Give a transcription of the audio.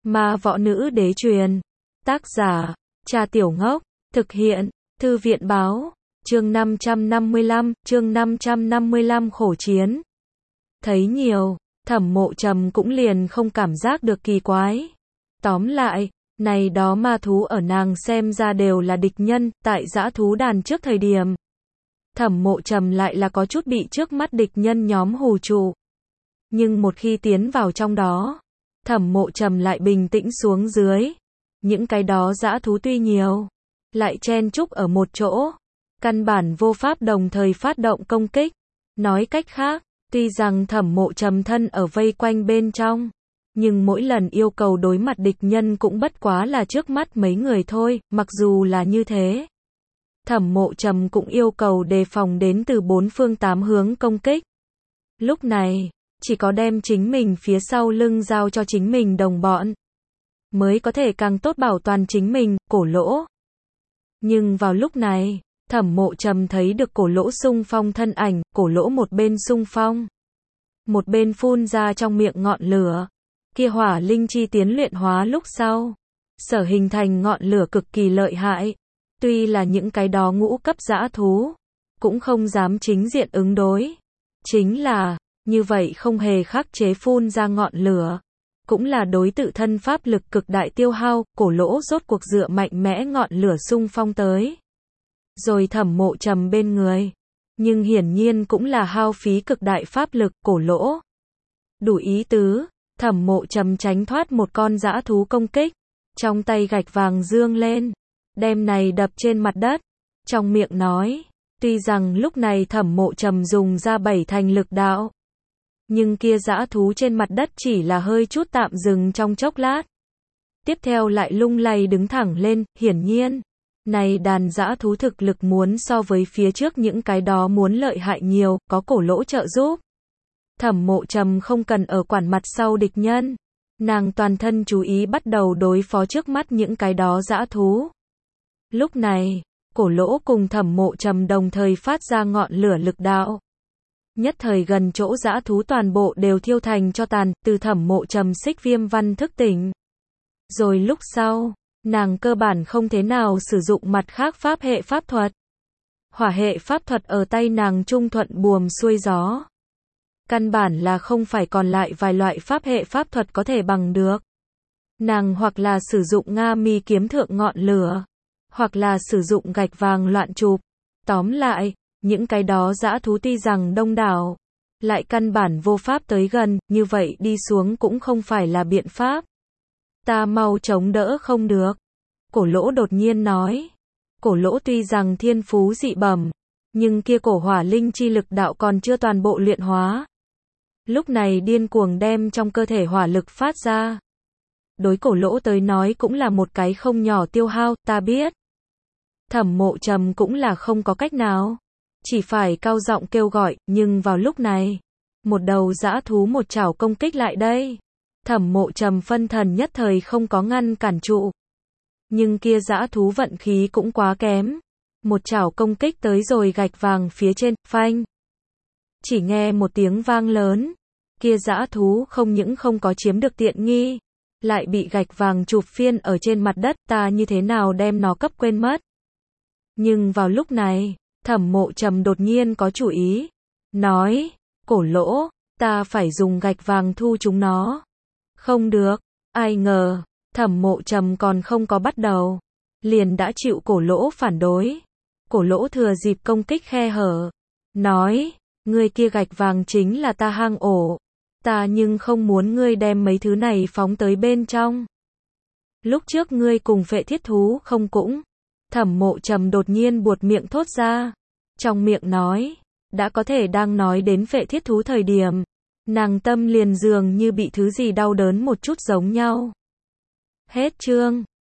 Ma Võ Nữ Đế truyền. Tác giả, Trà Tiểu Ngốc. Thực hiện, Thư viện Báo. Chương 555 khổ chiến. Thấy nhiều, Thẩm Mộ Trầm cũng liền không cảm giác được kỳ quái. Tóm lại, này đó ma thú ở nàng xem ra đều là địch nhân, tại dã thú đàn trước thời điểm. Thẩm Mộ Trầm lại là có chút bị trước mắt địch nhân nhóm hù trụ. Nhưng một khi tiến vào trong đó, Thẩm Mộ Trầm lại bình tĩnh xuống dưới. Những cái đó dã thú tuy nhiều, lại chen chúc ở một chỗ, căn bản vô pháp đồng thời phát động công kích. Nói cách khác, tuy rằng Thẩm Mộ Trầm thân ở vây quanh bên trong, nhưng mỗi lần yêu cầu đối mặt địch nhân cũng bất quá là trước mắt mấy người thôi. Mặc dù là như thế, Thẩm Mộ Trầm cũng yêu cầu đề phòng đến từ bốn phương tám hướng công kích. Lúc này, chỉ có đem chính mình phía sau lưng giao cho chính mình đồng bọn, mới có thể càng tốt bảo toàn chính mình. Cổ Lỗ. Nhưng vào lúc này, Thẩm Mộ Trầm thấy được Cổ Lỗ xung phong thân ảnh. Cổ Lỗ một bên xung phong, một bên phun ra trong miệng ngọn lửa. Kia hỏa linh chi tiến luyện hóa lúc sau, sở hình thành ngọn lửa cực kỳ lợi hại. Tuy là những cái đó ngũ cấp dã thú, cũng không dám chính diện ứng đối. Chính là, như vậy không hề khắc chế phun ra ngọn lửa, cũng là đối tự thân pháp lực cực đại tiêu hao. Cổ Lỗ rốt cuộc dựa mạnh mẽ ngọn lửa xung phong tới rồi Thẩm Mộ Trầm bên người, nhưng hiển nhiên cũng là hao phí cực đại pháp lực. Cổ Lỗ đủ ý tứ. Thẩm Mộ Trầm tránh thoát một con dã thú công kích, trong tay gạch vàng dương lên, đem này đập trên mặt đất, trong miệng nói, tuy rằng lúc này Thẩm Mộ Trầm dùng ra 7 thành lực đạo, nhưng kia dã thú trên mặt đất chỉ là hơi chút tạm dừng trong chốc lát, tiếp theo lại lung lay đứng thẳng lên. Hiển nhiên, này đàn dã thú thực lực muốn so với phía trước những cái đó muốn lợi hại nhiều. Có Cổ Lỗ trợ giúp, Thẩm Mộ Trầm không cần ở quản mặt sau địch nhân, nàng toàn thân chú ý bắt đầu đối phó trước mắt những cái đó dã thú. Lúc này, Cổ Lỗ cùng Thẩm Mộ Trầm đồng thời phát ra ngọn lửa lực đạo. Nhất thời gần chỗ dã thú toàn bộ đều thiêu thành tro tàn. Từ Thẩm Mộ Trầm Xích Viêm Văn thức tỉnh rồi lúc sau, nàng cơ bản không thế nào sử dụng mặt khác pháp hệ pháp thuật. Hỏa hệ pháp thuật ở tay nàng trung thuận buồm xuôi gió, căn bản là không phải còn lại vài loại pháp hệ pháp thuật có thể bằng được. Nàng hoặc là sử dụng Nga Mi kiếm thượng ngọn lửa, hoặc là sử dụng gạch vàng loạn chụp. Tóm lại, những cái đó dã thú tuy rằng đông đảo, lại căn bản vô pháp tới gần. Như vậy đi xuống cũng không phải là biện pháp. Ta mau chống đỡ không được. Cổ Lỗ đột nhiên nói. Cổ Lỗ tuy rằng thiên phú dị bẩm, nhưng kia cổ hỏa linh chi lực đạo còn chưa toàn bộ luyện hóa. Lúc này điên cuồng đem trong cơ thể hỏa lực phát ra, đối Cổ Lỗ tới nói cũng là một cái không nhỏ tiêu hao. Ta biết. Thẩm Mộ Trầm cũng là không có cách nào, chỉ phải cao giọng kêu gọi. Nhưng vào lúc này, một đầu dã thú một chảo công kích lại đây. Thẩm Mộ Trầm phân thần nhất thời không có ngăn cản trụ, nhưng kia dã thú vận khí cũng quá kém, một chảo công kích tới rồi gạch vàng phía trên. Phanh! Chỉ nghe một tiếng vang lớn, kia dã thú không những không có chiếm được tiện nghi, lại bị gạch vàng chụp phiên ở trên mặt đất. Ta như thế nào đem nó cấp quên mất. Nhưng vào lúc này, Thẩm Mộ Trầm đột nhiên có chủ ý, nói, Cổ Lỗ, ta phải dùng gạch vàng thu chúng nó. Không được. Ai ngờ, Thẩm Mộ Trầm còn không có bắt đầu, liền đã chịu Cổ Lỗ phản đối. Cổ Lỗ thừa dịp công kích khe hở, nói, ngươi kia gạch vàng chính là ta hang ổ, ta nhưng không muốn ngươi đem mấy thứ này phóng tới bên trong. Lúc trước ngươi cùng Phệ Thiết Thú không cũng. Thẩm Mộ Trầm đột nhiên buột miệng thốt ra, trong miệng nói, đã có thể đang nói đến Phệ Thiết Thú thời điểm, nàng tâm liền dường như bị thứ gì đau đớn một chút giống nhau. Hết chương.